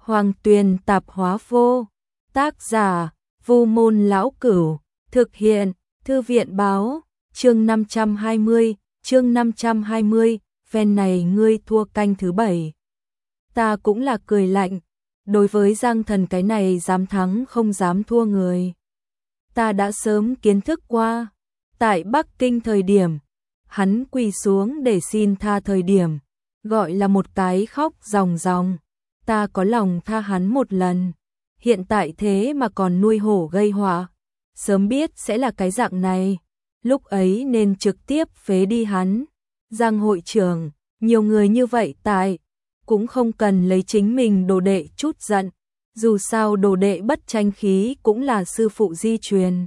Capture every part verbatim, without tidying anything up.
Hoàng Tuyền Tạp Hóa Vô. Tác giả: Vu Môn Lão Cửu. Thực hiện: Thư viện báo. Chương năm trăm hai mươi, chương năm trăm hai mươi, phen này ngươi thua canh thứ bảy. Ta cũng là cười lạnh, đối với Giang Thần cái này dám thắng không dám thua người. Ta đã sớm kiến thức qua, tại Bắc Kinh thời điểm, hắn quỳ xuống để xin tha thời điểm, gọi là một cái khóc ròng ròng. Ta có lòng tha hắn một lần, hiện tại thế mà còn nuôi hổ gây họa. Sớm biết sẽ là cái dạng này, lúc ấy nên trực tiếp phế đi hắn. Giang hội trưởng, nhiều người như vậy tại, cũng không cần lấy chính mình đồ đệ chút giận. Dù sao đồ đệ bất tranh khí cũng là sư phụ di truyền.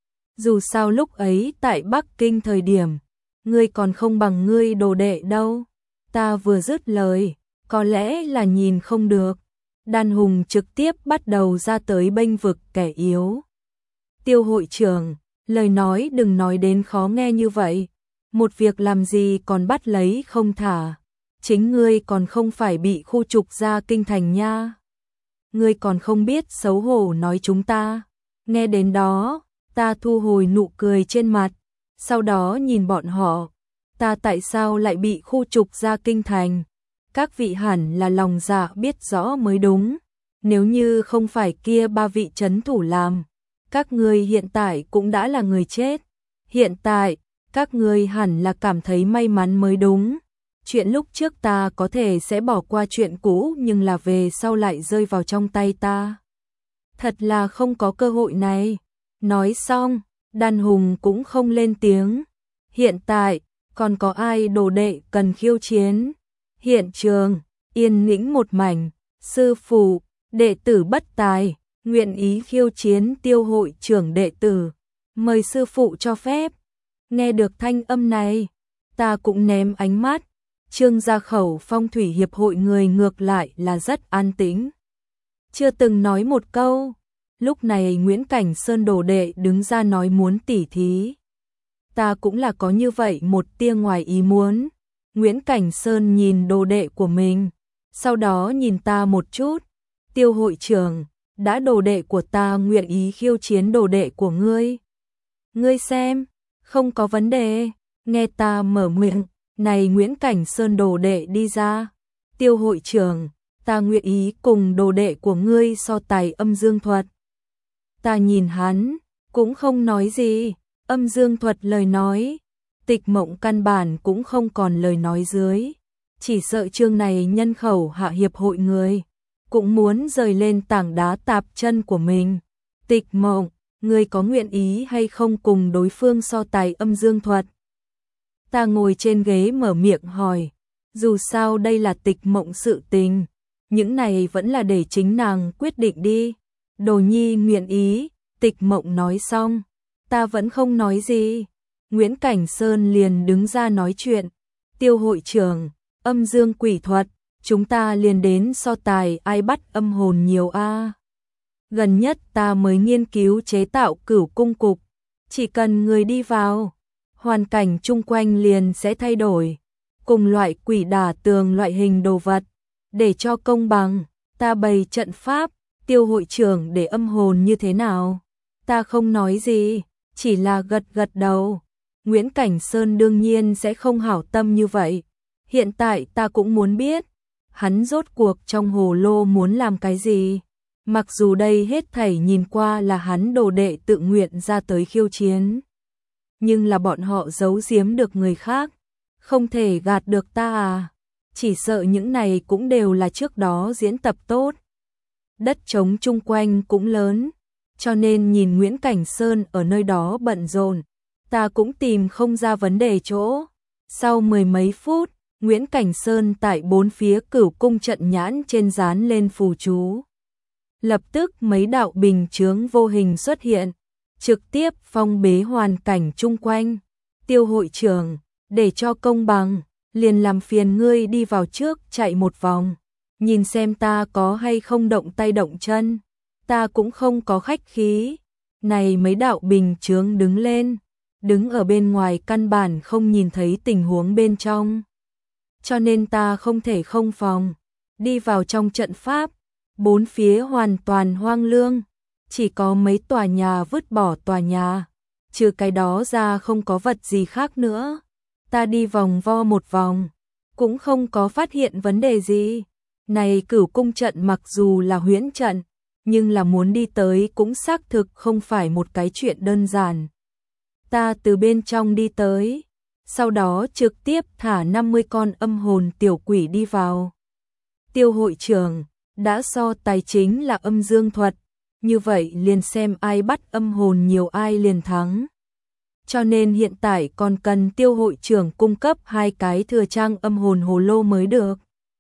Dù sao lúc ấy tại Bắc Kinh thời điểm, ngươi còn không bằng ngươi đồ đệ đâu. Ta vừa dứt lời, có lẽ là nhìn không được, Đan Hùng trực tiếp bắt đầu ra tới bênh vực kẻ yếu. Tiêu hội trưởng, lời nói đừng nói đến khó nghe như vậy. Một việc làm gì còn bắt lấy không thả. Chính ngươi còn không phải bị khu trục ra kinh thành nha. Ngươi còn không biết xấu hổ nói chúng ta. Nghe đến đó, ta thu hồi nụ cười trên mặt. Sau đó nhìn bọn họ. Ta tại sao lại bị khu trục ra kinh thành? Các vị hẳn là lòng dạ biết rõ mới đúng. Nếu như không phải kia ba vị trấn thủ làm, các ngươi hiện tại cũng đã là người chết. Hiện tại, các ngươi hẳn là cảm thấy may mắn mới đúng. Chuyện lúc trước ta có thể sẽ bỏ qua chuyện cũ, nhưng là về sau lại rơi vào trong tay ta. Thật là không có cơ hội này. Nói xong, Đan Hùng cũng không lên tiếng. Hiện tại, còn có ai đồ đệ cần khiêu chiến? Hiện trường, yên tĩnh một mảnh. Sư phụ, đệ tử bất tài, nguyện ý khiêu chiến Tiêu hội trưởng đệ tử. Mời sư phụ cho phép. Nghe được thanh âm này, ta cũng ném ánh mắt. Trương Gia Khẩu Phong thủy hiệp hội người ngược lại là rất an tĩnh. Chưa từng nói một câu. Lúc này Nguyễn Cảnh Sơn đồ đệ đứng ra nói muốn tỉ thí. Ta cũng là có như vậy một tia ngoài ý muốn. Nguyễn Cảnh Sơn nhìn đồ đệ của mình, sau đó nhìn ta một chút. Tiêu hội trưởng, đã đồ đệ của ta nguyện ý khiêu chiến đồ đệ của ngươi. Ngươi xem, không có vấn đề. Nghe ta mở miệng, này Nguyễn Cảnh Sơn đồ đệ đi ra. Tiêu hội trưởng, ta nguyện ý cùng đồ đệ của ngươi so tài âm dương thuật. Ta nhìn hắn, cũng không nói gì. Âm dương thuật lời nói, Tịch Mộng căn bản cũng không còn lời nói dưới. Chỉ sợ chương này nhân khẩu hạ hiệp hội người, cũng muốn rời lên tảng đá tạp chân của mình. Tịch Mộng, ngươi có nguyện ý hay không cùng đối phương so tài âm dương thuật? Ta ngồi trên ghế mở miệng hỏi. Dù sao đây là Tịch Mộng sự tình, những này vẫn là để chính nàng quyết định đi. Đồ nhi nguyện ý. Tịch Mộng nói xong, ta vẫn không nói gì. Nguyễn Cảnh Sơn liền đứng ra nói chuyện. Tiêu hội trưởng, âm dương quỷ thuật, chúng ta liền đến so tài ai bắt âm hồn nhiều a. Gần nhất ta mới nghiên cứu chế tạo Cửu cung cục, chỉ cần người đi vào, hoàn cảnh chung quanh liền sẽ thay đổi. Cùng loại quỷ đả tường loại hình đồ vật, để cho công bằng, ta bày trận pháp. Tiêu hội trưởng để âm hồn như thế nào? Ta không nói gì, chỉ là gật gật đầu. Nguyễn Cảnh Sơn đương nhiên sẽ không hảo tâm như vậy. Hiện tại ta cũng muốn biết, hắn rốt cuộc trong hồ lô muốn làm cái gì? Mặc dù đây hết thảy nhìn qua là hắn đồ đệ tự nguyện ra tới khiêu chiến, nhưng là bọn họ giấu giếm được người khác, không thể gạt được ta à? Chỉ sợ những này cũng đều là trước đó diễn tập tốt. Đất trống chung quanh cũng lớn, cho nên nhìn Nguyễn Cảnh Sơn ở nơi đó bận rộn, ta cũng tìm không ra vấn đề chỗ. Sau mười mấy phút, Nguyễn Cảnh Sơn tại bốn phía Cửu cung trận nhãn trên dán lên phù chú. Lập tức mấy đạo bình chướng vô hình xuất hiện, trực tiếp phong bế hoàn cảnh chung quanh. Tiêu hội trưởng, để cho công bằng, liền làm phiền ngươi đi vào trước chạy một vòng, nhìn xem ta có hay không động tay động chân. Ta cũng không có khách khí. Này mấy đạo bình chướng đứng lên, đứng ở bên ngoài căn bản không nhìn thấy tình huống bên trong. Cho nên ta không thể không phòng, đi vào trong trận pháp. bốn phía hoàn toàn hoang lương, chỉ có mấy tòa nhà vứt bỏ tòa nhà, trừ cái đó ra không có vật gì khác nữa. Ta đi vòng vo một vòng, cũng không có phát hiện vấn đề gì. Này Cửu cung trận mặc dù là huyễn trận, nhưng là muốn đi tới cũng xác thực không phải một cái chuyện đơn giản. Ta từ bên trong đi tới, sau đó trực tiếp thả năm mươi con âm hồn tiểu quỷ đi vào. Tiêu hội trưởng, đã so tài chính là âm dương thuật, như vậy liền xem ai bắt âm hồn nhiều ai liền thắng. Cho nên hiện tại còn cần Tiêu hội trưởng cung cấp hai cái thừa trang âm hồn hồ lô mới được.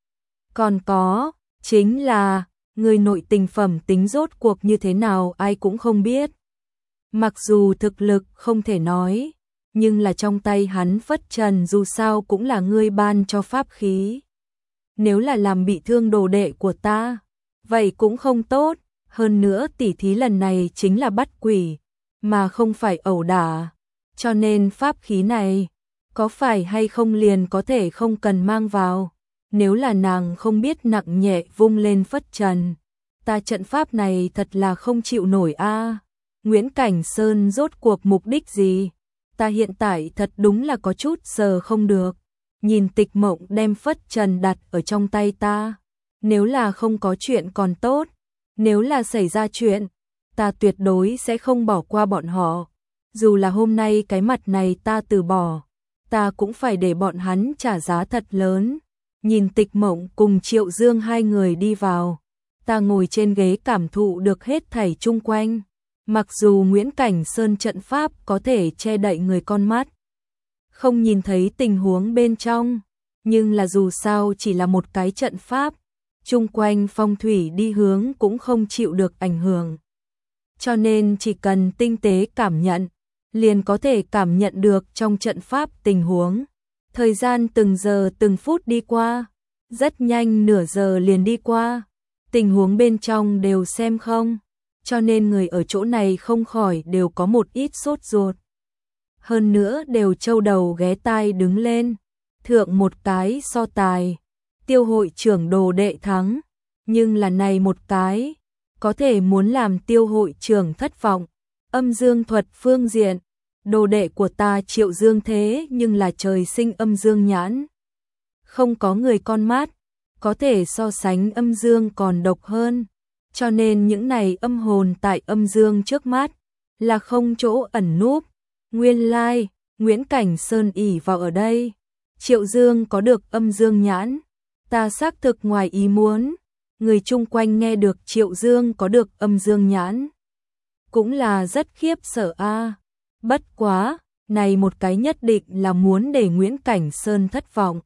Còn có, chính là, người nội tình phẩm tính rốt cuộc như thế nào ai cũng không biết. Mặc dù thực lực không thể nói, nhưng là trong tay hắn phất trần dù sao cũng là ngươi ban cho pháp khí. Nếu là làm bị thương đồ đệ của ta, vậy cũng không tốt, hơn nữa tỉ thí lần này chính là bắt quỷ, mà không phải ẩu đả. Cho nên pháp khí này, có phải hay không liền có thể không cần mang vào. Nếu là nàng không biết nặng nhẹ vung lên phất trần, ta trận pháp này thật là không chịu nổi a. Nguyễn Cảnh Sơn rốt cuộc mục đích gì? Ta hiện tại thật đúng là có chút sờ không được. Nhìn Tịch Mộng đem phất trần đặt ở trong tay ta. Nếu là không có chuyện còn tốt, nếu là xảy ra chuyện, ta tuyệt đối sẽ không bỏ qua bọn họ. Dù là hôm nay cái mặt này ta từ bỏ, ta cũng phải để bọn hắn trả giá thật lớn. Nhìn Tịch Mộng cùng Triệu Dương hai người đi vào, ta ngồi trên ghế cảm thụ được hết thảy chung quanh. Mặc dù Nguyễn Cảnh Sơn trận pháp có thể che đậy người con mắt, không nhìn thấy tình huống bên trong, nhưng là dù sao chỉ là một cái trận pháp, chung quanh phong thủy đi hướng cũng không chịu được ảnh hưởng. Cho nên chỉ cần tinh tế cảm nhận, liền có thể cảm nhận được trong trận pháp tình huống. Thời gian từng giờ từng phút đi qua, rất nhanh nửa giờ liền đi qua, tình huống bên trong đều xem không, cho nên người ở chỗ này không khỏi đều có một ít sốt ruột. Hơn nữa đều châu đầu ghé tai đứng lên, thượng một cái so tài, Tiêu hội trưởng đồ đệ thắng, nhưng là này một cái, có thể muốn làm Tiêu hội trưởng thất vọng. Âm dương thuật phương diện, đồ đệ của ta Triệu Dương thế nhưng là trời sinh âm dương nhãn. Không có người con mắt, có thể so sánh âm dương còn độc hơn. Cho nên những này âm hồn tại âm dương trước mắt, là không chỗ ẩn núp. Nguyên lai, Nguyễn Cảnh Sơn ỷ vào ở đây. Triệu Dương có được âm dương nhãn, ta xác thực ngoài ý muốn. Người chung quanh nghe được Triệu Dương có được âm dương nhãn, cũng là rất khiếp sợ a. Bất quá, này một cái nhất định là muốn để Nguyễn Cảnh Sơn thất vọng.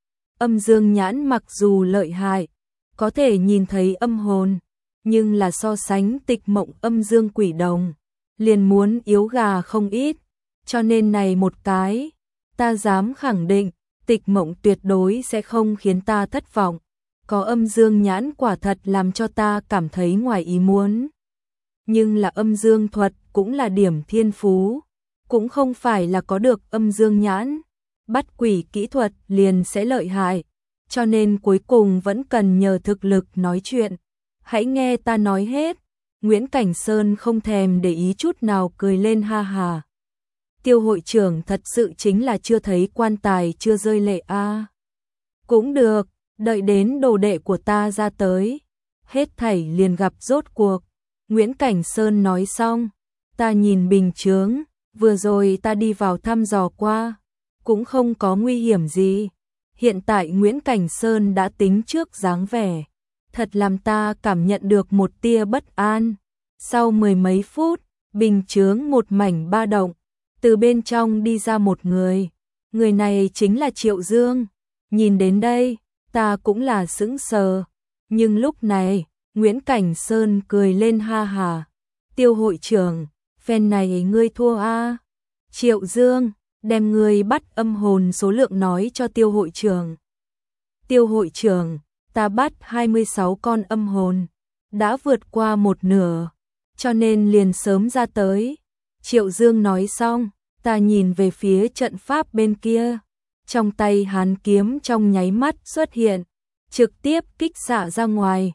Âm dương nhãn mặc dù lợi hại, có thể nhìn thấy âm hồn, nhưng là so sánh Tịch Mộng âm dương quỷ đồng, liền muốn yếu gà không ít. Cho nên này một cái, ta dám khẳng định, Tịch Mộng tuyệt đối sẽ không khiến ta thất vọng. Có âm dương nhãn quả thật làm cho ta cảm thấy ngoài ý muốn. Nhưng là âm dương thuật cũng là điểm thiên phú, cũng không phải là có được âm dương nhãn, bắt quỷ kỹ thuật liền sẽ lợi hại, cho nên cuối cùng vẫn cần nhờ thực lực nói chuyện. Hãy nghe ta nói hết. Nguyễn Cảnh Sơn không thèm để ý chút nào cười lên ha hà. Tiêu hội trưởng thật sự chính là chưa thấy quan tài chưa rơi lệ a. À. Cũng được, đợi đến đồ đệ của ta ra tới, hết thảy liền gặp rốt cuộc. Nguyễn Cảnh Sơn nói xong, ta nhìn bình chướng, vừa rồi ta đi vào thăm dò qua, cũng không có nguy hiểm gì. Hiện tại Nguyễn Cảnh Sơn đã tính trước dáng vẻ, thật làm ta cảm nhận được một tia bất an. Sau mười mấy phút, bình chướng một mảnh ba động, từ bên trong đi ra một người, người này chính là Triệu Dương. Nhìn đến đây, ta cũng là sững sờ, nhưng lúc này, Nguyễn Cảnh Sơn cười lên ha hà. Tiêu hội trưởng, phen này ngươi thua a. Triệu Dương, đem ngươi bắt âm hồn số lượng nói cho Tiêu hội trưởng. Tiêu hội trưởng, ta bắt hai mươi sáu con âm hồn, đã vượt qua một nửa, cho nên liền sớm ra tới. Triệu Dương nói xong, ta nhìn về phía trận pháp bên kia, trong tay hàn kiếm trong nháy mắt xuất hiện, trực tiếp kích xạ ra ngoài.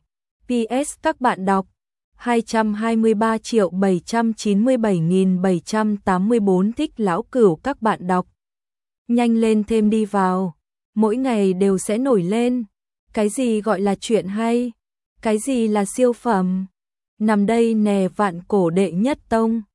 pê ét các bạn đọc hai trăm hai mươi ba triệu bảy trăm chín mươi bảy nghìn bảy trăm tám mươi bốn thích lão cửu các bạn đọc. Nhanh lên thêm đi vào, mỗi ngày đều sẽ nổi lên. Cái gì gọi là chuyện hay? Cái gì là siêu phẩm? Nằm đây nè vạn cổ đệ nhất tông.